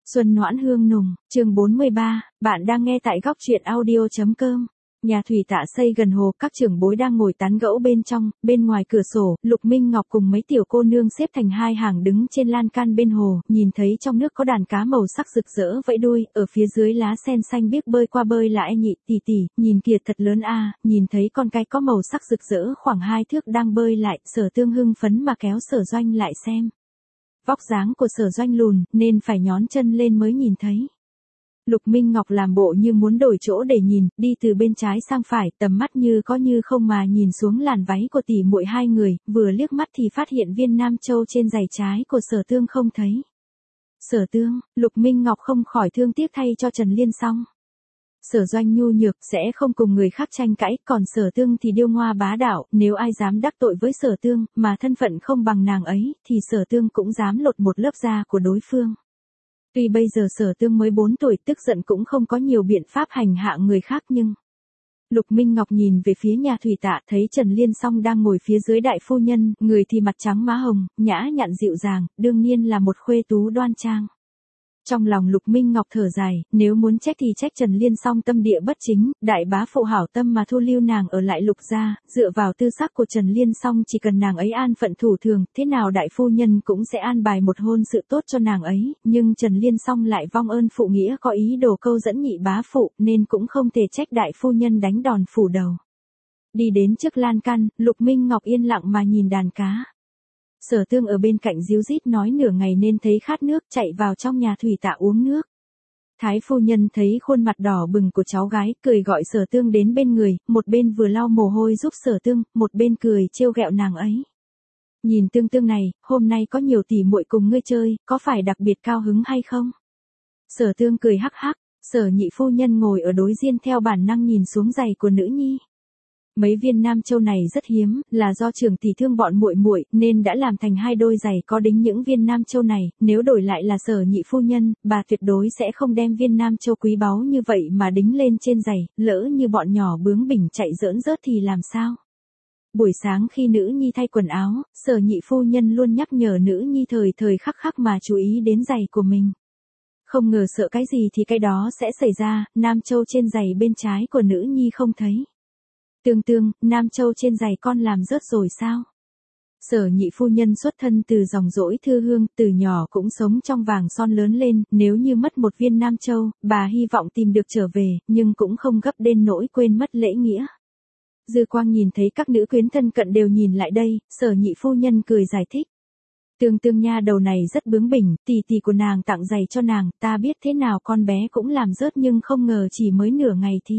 Xuân noãn hương nùng, chương 43, bạn đang nghe tại góc truyện audio.com. Nhà thủy tạ xây gần hồ, các trưởng bối đang ngồi tán gẫu bên trong, bên ngoài cửa sổ, Lục Minh Ngọc cùng mấy tiểu cô nương xếp thành hai hàng đứng trên lan can bên hồ, nhìn thấy trong nước có đàn cá màu sắc rực rỡ vẫy đuôi, ở phía dưới lá sen xanh biếc bơi qua bơi lại. Nhị tỷ tỷ, nhìn kìa thật lớn a, nhìn thấy con cái có màu sắc rực rỡ khoảng 2 thước đang bơi lại, Sở Tương hưng phấn mà kéo Sở Doanh lại xem. Vóc dáng của Sở Doanh lùn, nên phải nhón chân lên mới nhìn thấy. Lục Minh Ngọc làm bộ như muốn đổi chỗ để nhìn, đi từ bên trái sang phải, tầm mắt như có như không mà nhìn xuống làn váy của tỷ muội hai người, vừa liếc mắt thì phát hiện viên nam châu trên giày trái của Sở Tương không thấy. Sở Tương, Lục Minh Ngọc không khỏi thương tiếc thay cho Trần Liên Song. Sở Doanh nhu nhược sẽ không cùng người khác tranh cãi, còn Sở Tương thì điêu ngoa bá đạo, nếu ai dám đắc tội với Sở Tương, mà thân phận không bằng nàng ấy, thì Sở Tương cũng dám lột một lớp da của đối phương. Tuy bây giờ Sở Tương mới 4 tuổi, tức giận cũng không có nhiều biện pháp hành hạ người khác, nhưng Lục Minh Ngọc nhìn về phía nhà thủy tạ, thấy Trần Liên Song đang ngồi phía dưới đại phu nhân, người thì mặt trắng má hồng, nhã nhặn dịu dàng, đương nhiên là một khuê tú đoan trang. Trong lòng Lục Minh Ngọc thở dài, nếu muốn trách thì trách Trần Liên Song tâm địa bất chính, đại bá phụ hảo tâm mà thu lưu nàng ở lại Lục gia, dựa vào tư sắc của Trần Liên Song chỉ cần nàng ấy an phận thủ thường, thế nào đại phu nhân cũng sẽ an bài một hôn sự tốt cho nàng ấy, nhưng Trần Liên Song lại vong ơn phụ nghĩa có ý đồ câu dẫn nhị bá phụ, nên cũng không thể trách đại phu nhân đánh đòn phủ đầu. Đi đến trước lan can, Lục Minh Ngọc yên lặng mà nhìn đàn cá. Sở Tương ở bên cạnh díu dít nói nửa ngày nên thấy khát nước, chạy vào trong nhà thủy tạ uống nước. Thái phu nhân thấy khuôn mặt đỏ bừng của cháu gái, cười gọi Sở Tương đến bên người, một bên vừa lau mồ hôi giúp Sở Tương, một bên cười trêu ghẹo nàng ấy. Nhìn Tương Tương này, hôm nay có nhiều tỷ muội cùng ngươi chơi, có phải đặc biệt cao hứng hay không? Sở Tương cười hắc hắc, Sở nhị phu nhân ngồi ở đối diên theo bản năng nhìn xuống giày của nữ nhi. Mấy viên nam châu này rất hiếm, là do trưởng tỷ thương bọn muội muội nên đã làm thành 2 đôi giày có đính những viên nam châu này, nếu đổi lại là Sở nhị phu nhân, bà tuyệt đối sẽ không đem viên nam châu quý báu như vậy mà đính lên trên giày, lỡ như bọn nhỏ bướng bỉnh chạy giỡn rớt thì làm sao? Buổi sáng khi nữ nhi thay quần áo, Sở nhị phu nhân luôn nhắc nhở nữ nhi thời thời khắc khắc mà chú ý đến giày của mình. Không ngờ sợ cái gì thì cái đó sẽ xảy ra, nam châu trên giày bên trái của nữ nhi không thấy. Tương Tương, nam châu trên giày con làm rớt rồi sao? Sở nhị phu nhân xuất thân từ dòng dỗi thư hương, từ nhỏ cũng sống trong vàng son lớn lên, nếu như mất một viên nam châu, bà hy vọng tìm được trở về, nhưng cũng không gấp đến nỗi quên mất lễ nghĩa. Dư Quang nhìn thấy các nữ quyến thân cận đều nhìn lại đây, Sở nhị phu nhân cười giải thích. Tương Tương nha đầu này rất bướng bỉnh, tỷ tỷ của nàng tặng giày cho nàng, ta biết thế nào con bé cũng làm rớt nhưng không ngờ chỉ mới nửa ngày thì.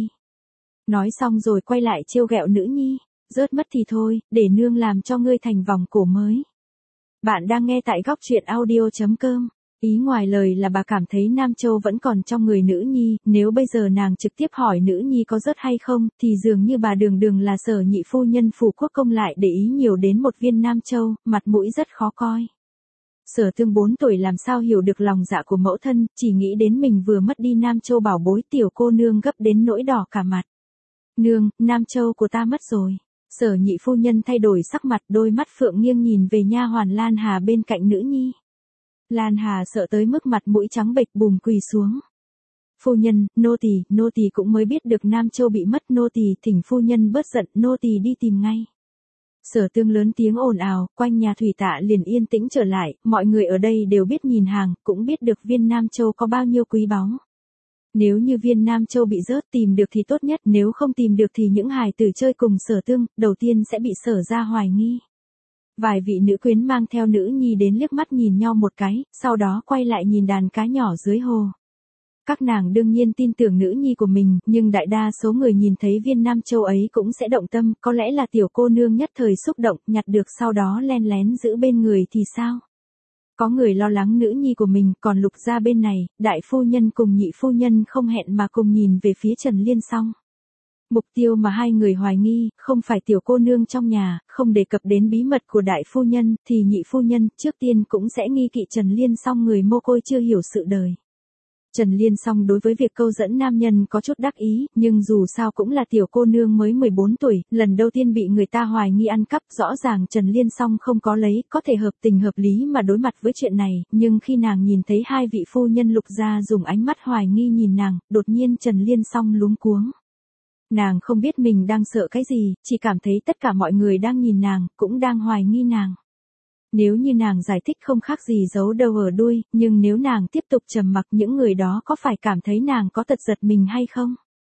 Nói xong rồi quay lại trêu ghẹo nữ nhi, rớt mất thì thôi, để nương làm cho ngươi thành vòng cổ mới. Bạn đang nghe tại góc truyện audio.com. Ý ngoài lời là bà cảm thấy nam châu vẫn còn trong người nữ nhi, nếu bây giờ nàng trực tiếp hỏi nữ nhi có rớt hay không, thì dường như bà đường là Sở nhị phu nhân phủ quốc công lại để ý nhiều đến một viên nam châu, mặt mũi rất khó coi. Sở Tương 4 tuổi làm sao hiểu được lòng dạ của mẫu thân, chỉ nghĩ đến mình vừa mất đi nam châu bảo bối, tiểu cô nương gấp đến nỗi đỏ cả mặt. Nương, nam châu của ta mất rồi. Sở nhị phu nhân thay đổi sắc mặt, đôi mắt phượng nghiêng nhìn về nha hoàn Lan Hà bên cạnh nữ nhi. Lan Hà sợ tới mức mặt mũi trắng bệch bùm quỳ xuống. Phu nhân, nô tỳ cũng mới biết được nam châu bị mất, nô tỳ thỉnh phu nhân bớt giận, nô tỳ đi tìm ngay. Sở Tương lớn tiếng ồn ào, quanh nhà thủy tạ liền yên tĩnh trở lại, mọi người ở đây đều biết nhìn hàng, cũng biết được viên nam châu có bao nhiêu quý báu. Nếu như viên nam châu bị rớt tìm được thì tốt nhất, nếu không tìm được thì những hài tử chơi cùng Sở Tương, đầu tiên sẽ bị Sở ra hoài nghi. Vài vị nữ quyến mang theo nữ nhi đến liếc mắt nhìn nhau một cái, sau đó quay lại nhìn đàn cá nhỏ dưới hồ. Các nàng đương nhiên tin tưởng nữ nhi của mình, nhưng đại đa số người nhìn thấy viên nam châu ấy cũng sẽ động tâm, có lẽ là tiểu cô nương nhất thời xúc động, nhặt được sau đó len lén giữ bên người thì sao? Có người lo lắng nữ nhi của mình, còn Lục gia bên này, đại phu nhân cùng nhị phu nhân không hẹn mà cùng nhìn về phía Trần Liên Song. Mục tiêu mà hai người hoài nghi, không phải tiểu cô nương trong nhà, không đề cập đến bí mật của đại phu nhân, thì nhị phu nhân, trước tiên cũng sẽ nghi kỵ Trần Liên Song người mồ côi chưa hiểu sự đời. Trần Liên Song đối với việc câu dẫn nam nhân có chút đắc ý, nhưng dù sao cũng là tiểu cô nương mới 14 tuổi, lần đầu tiên bị người ta hoài nghi ăn cắp, rõ ràng Trần Liên Song không có lấy, có thể hợp tình hợp lý mà đối mặt với chuyện này, nhưng khi nàng nhìn thấy hai vị phu nhân Lục gia dùng ánh mắt hoài nghi nhìn nàng, đột nhiên Trần Liên Song luống cuống. Nàng không biết mình đang sợ cái gì, chỉ cảm thấy tất cả mọi người đang nhìn nàng, cũng đang hoài nghi nàng. Nếu như nàng giải thích không khác gì giấu đầu ở đuôi, nhưng nếu nàng tiếp tục trầm mặc những người đó có phải cảm thấy nàng có tật giật mình hay không?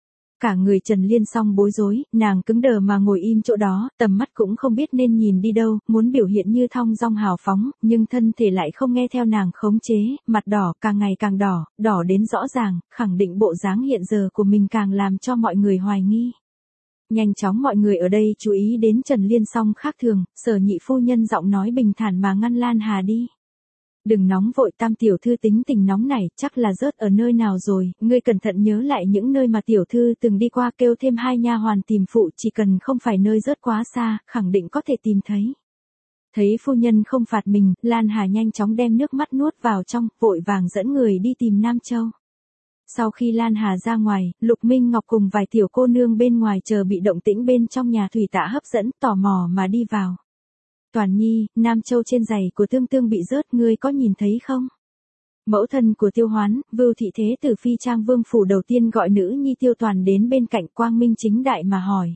Cả người Trần Liên Song bối rối, nàng cứng đờ mà ngồi im chỗ đó, tầm mắt cũng không biết nên nhìn đi đâu, muốn biểu hiện như thong dong hào phóng, nhưng thân thể lại không nghe theo nàng khống chế, mặt đỏ càng ngày càng đỏ, đỏ đến rõ ràng, khẳng định bộ dáng hiện giờ của mình càng làm cho mọi người hoài nghi. Nhanh chóng mọi người ở đây chú ý đến Trần Liên Song khác thường, Sở nhị phu nhân giọng nói bình thản mà ngăn Lan Hà đi. Đừng nóng vội, Tam tiểu thư tính tình nóng này, chắc là rớt ở nơi nào rồi, ngươi cẩn thận nhớ lại những nơi mà tiểu thư từng đi qua, kêu thêm 2 nha hoàn tìm phụ, chỉ cần không phải nơi rớt quá xa, khẳng định có thể tìm thấy. Thấy phu nhân không phạt mình, Lan Hà nhanh chóng đem nước mắt nuốt vào trong, vội vàng dẫn người đi tìm Nam Châu. Sau khi Lan Hà ra ngoài, Lục Minh Ngọc cùng vài tiểu cô nương bên ngoài chờ bị động tĩnh bên trong nhà thủy tạ hấp dẫn, tò mò mà đi vào. Toàn Nhi, Nam Châu trên giày của Tương Tương bị rớt, ngươi có nhìn thấy không? Mẫu thân của Tiêu Hoán, Vưu thị thế tử phi trang vương phủ đầu tiên gọi nữ nhi Tiêu Toàn đến bên cạnh, quang minh chính đại mà hỏi.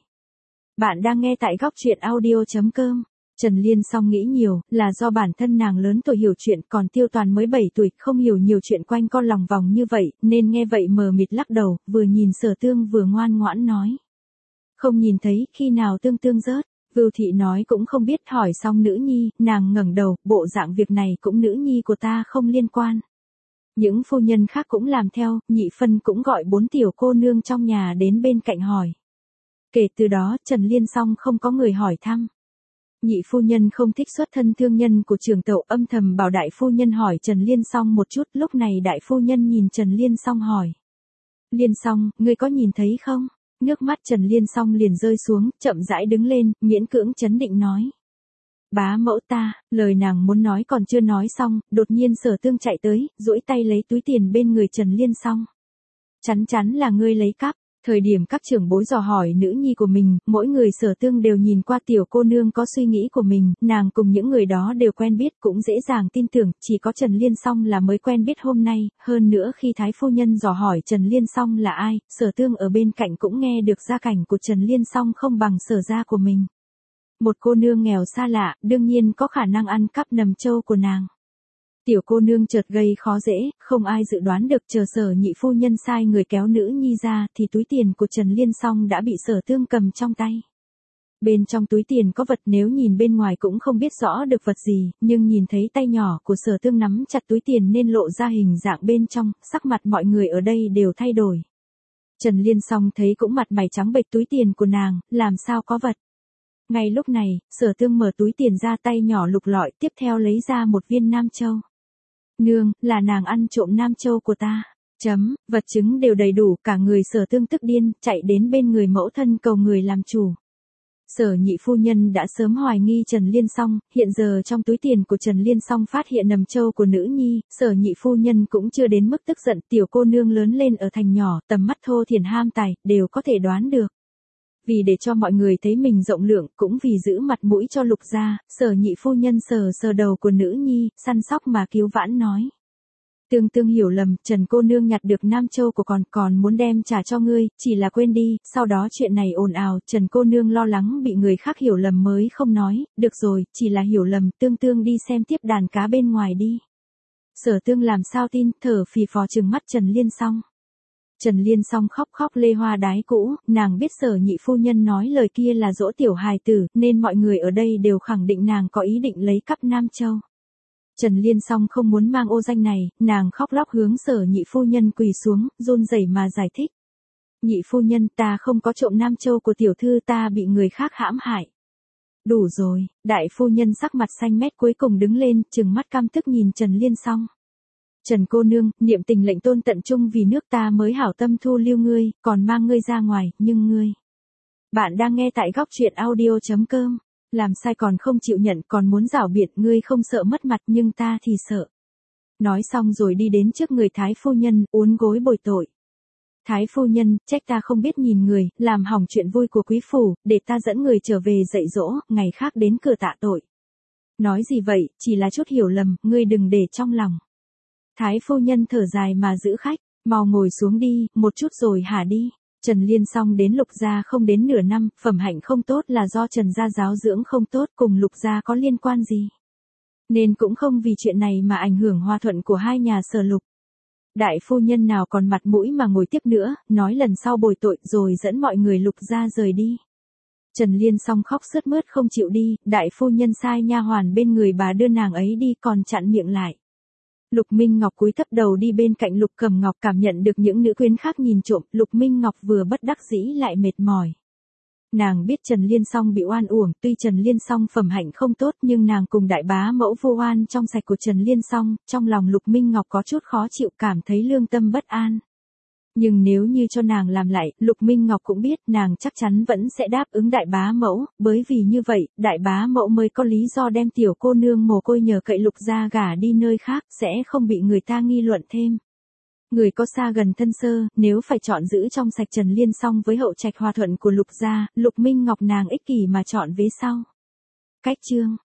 Bạn đang nghe tại góc truyện audio.com. Trần Liên Song nghĩ nhiều, là do bản thân nàng lớn tuổi hiểu chuyện, còn Tiêu Toàn mới 7 tuổi, không hiểu nhiều chuyện quanh co lòng vòng như vậy, nên nghe vậy mờ mịt lắc đầu, vừa nhìn Sở Tương vừa ngoan ngoãn nói. Không nhìn thấy, khi nào Tương Tương rớt? Vưu thị nói cũng không biết, hỏi xong nữ nhi, nàng ngẩng đầu, bộ dạng việc này cũng nữ nhi của ta không liên quan. Những phu nhân khác cũng làm theo, nhị phân cũng gọi 4 tiểu cô nương trong nhà đến bên cạnh hỏi. Kể từ đó, Trần Liên Song không có người hỏi thăm. Nhị phu nhân không thích xuất thân thương nhân của trưởng tẩu, âm thầm bảo đại phu nhân hỏi Trần Liên Song một chút, lúc này đại phu nhân nhìn Trần Liên Song hỏi. Liên Song, ngươi có nhìn thấy không? Nước mắt Trần Liên Song liền rơi xuống, chậm rãi đứng lên, miễn cưỡng trấn định nói. Bá mẫu ta, lời nàng muốn nói còn chưa nói xong, đột nhiên Sở Tương chạy tới, duỗi tay lấy túi tiền bên người Trần Liên Song. Chắn chắn là ngươi lấy cắp. Thời điểm các trưởng bối dò hỏi nữ nhi của mình, mỗi người Sở Tương đều nhìn qua tiểu cô nương có suy nghĩ của mình, nàng cùng những người đó đều quen biết, cũng dễ dàng tin tưởng, chỉ có Trần Liên Song là mới quen biết hôm nay, hơn nữa khi Thái phu nhân dò hỏi Trần Liên Song là ai, Sở Tương ở bên cạnh cũng nghe được gia cảnh của Trần Liên Song không bằng Sở gia của mình. Một cô nương nghèo xa lạ, đương nhiên có khả năng ăn cắp nầm châu của nàng. Tiểu cô nương chợt gây khó dễ, không ai dự đoán được, chờ Sở nhị phu nhân sai người kéo nữ nhi ra, thì túi tiền của Trần Liên Song đã bị Sở Tương cầm trong tay. Bên trong túi tiền có vật, nếu nhìn bên ngoài cũng không biết rõ được vật gì, nhưng nhìn thấy tay nhỏ của Sở Tương nắm chặt túi tiền nên lộ ra hình dạng bên trong, sắc mặt mọi người ở đây đều thay đổi. Trần Liên Song thấy cũng mặt mày trắng bệch, túi tiền của nàng, làm sao có vật. Ngay lúc này, Sở Tương mở túi tiền ra, tay nhỏ lục lọi, tiếp theo lấy ra một viên nam châu. Nương, là nàng ăn trộm nam châu của ta. Vật chứng đều đầy đủ, cả người Sở Tương tức điên, chạy đến bên người mẫu thân cầu người làm chủ. Sở nhị phu nhân đã sớm hoài nghi Trần Liên Song, hiện giờ trong túi tiền của Trần Liên Song phát hiện nầm châu của nữ nhi, Sở nhị phu nhân cũng chưa đến mức tức giận, tiểu cô nương lớn lên ở thành nhỏ, tầm mắt thô thiển ham tài, đều có thể đoán được. Vì để cho mọi người thấy mình rộng lượng, cũng vì giữ mặt mũi cho Lục gia, Sở nhị phu nhân sờ đầu của nữ nhi, săn sóc mà cứu vãn nói. Tương Tương hiểu lầm, Trần cô nương nhặt được nam châu của còn muốn đem trả cho ngươi, chỉ là quên đi, sau đó chuyện này ồn ào, Trần cô nương lo lắng bị người khác hiểu lầm mới không nói, được rồi, chỉ là hiểu lầm, Tương đi xem tiếp đàn cá bên ngoài đi. Sở Tương làm sao tin, thở phì phò trừng mắt Trần Liên Song. Trần Liên Song khóc lê hoa đái cũ, nàng biết Sở nhị phu nhân nói lời kia là dỗ tiểu hài tử, nên mọi người ở đây đều khẳng định nàng có ý định lấy cắp nam châu. Trần Liên Song không muốn mang ô danh này, nàng khóc lóc hướng Sở nhị phu nhân quỳ xuống, run rẩy mà giải thích. Nhị phu nhân, ta không có trộm nam châu của tiểu thư, ta bị người khác hãm hại. Đủ rồi, đại phu nhân sắc mặt xanh mét cuối cùng đứng lên, trừng mắt căm tức nhìn Trần Liên Song. Trần cô nương, niệm tình lệnh tôn tận trung vì nước ta mới hảo tâm thu lưu ngươi, còn mang ngươi ra ngoài, nhưng ngươi. Bạn đang nghe tại góc truyện audio.com. Làm sai còn không chịu nhận, còn muốn giảo biện, ngươi không sợ mất mặt nhưng ta thì sợ. Nói xong rồi đi đến trước người Thái phu nhân, uốn gối bồi tội. Thái phu nhân, trách ta không biết nhìn người, làm hỏng chuyện vui của quý phủ, để ta dẫn người trở về dạy dỗ, ngày khác đến cửa tạ tội. Nói gì vậy, chỉ là chút hiểu lầm, ngươi đừng để trong lòng. Thái phu nhân thở dài mà giữ khách, mau ngồi xuống đi, một chút rồi hả đi. Trần Liên Song đến Lục gia không đến nửa năm, phẩm hạnh không tốt là do Trần gia giáo dưỡng không tốt, cùng Lục gia có liên quan gì. Nên cũng không vì chuyện này mà ảnh hưởng hòa thuận của hai nhà Sở Lục. Đại phu nhân nào còn mặt mũi mà ngồi tiếp nữa, nói lần sau bồi tội rồi dẫn mọi người Lục gia rời đi. Trần Liên Song khóc sướt mướt không chịu đi, đại phu nhân sai nha hoàn bên người bà đưa nàng ấy đi còn chặn miệng lại. Lục Minh Ngọc cúi thấp đầu đi bên cạnh Lục Cẩm Ngọc cảm nhận được những nữ quyến khác nhìn trộm, Lục Minh Ngọc vừa bất đắc dĩ lại mệt mỏi. Nàng biết Trần Liên Song bị oan uổng, tuy Trần Liên Song phẩm hạnh không tốt nhưng nàng cùng đại bá mẫu vô oan trong sạch của Trần Liên Song, trong lòng Lục Minh Ngọc có chút khó chịu cảm thấy lương tâm bất an. Nhưng nếu như cho nàng làm lại, Lục Minh Ngọc cũng biết nàng chắc chắn vẫn sẽ đáp ứng đại bá mẫu, bởi vì như vậy, đại bá mẫu mới có lý do đem tiểu cô nương mồ côi nhờ cậy Lục gia gả đi nơi khác, sẽ không bị người ta nghi luận thêm. Người có xa gần thân sơ, nếu phải chọn giữ trong sạch Trần Liên Song với hậu trạch hòa thuận của Lục gia, Lục Minh Ngọc nàng ích kỷ mà chọn vế sau. Cách chương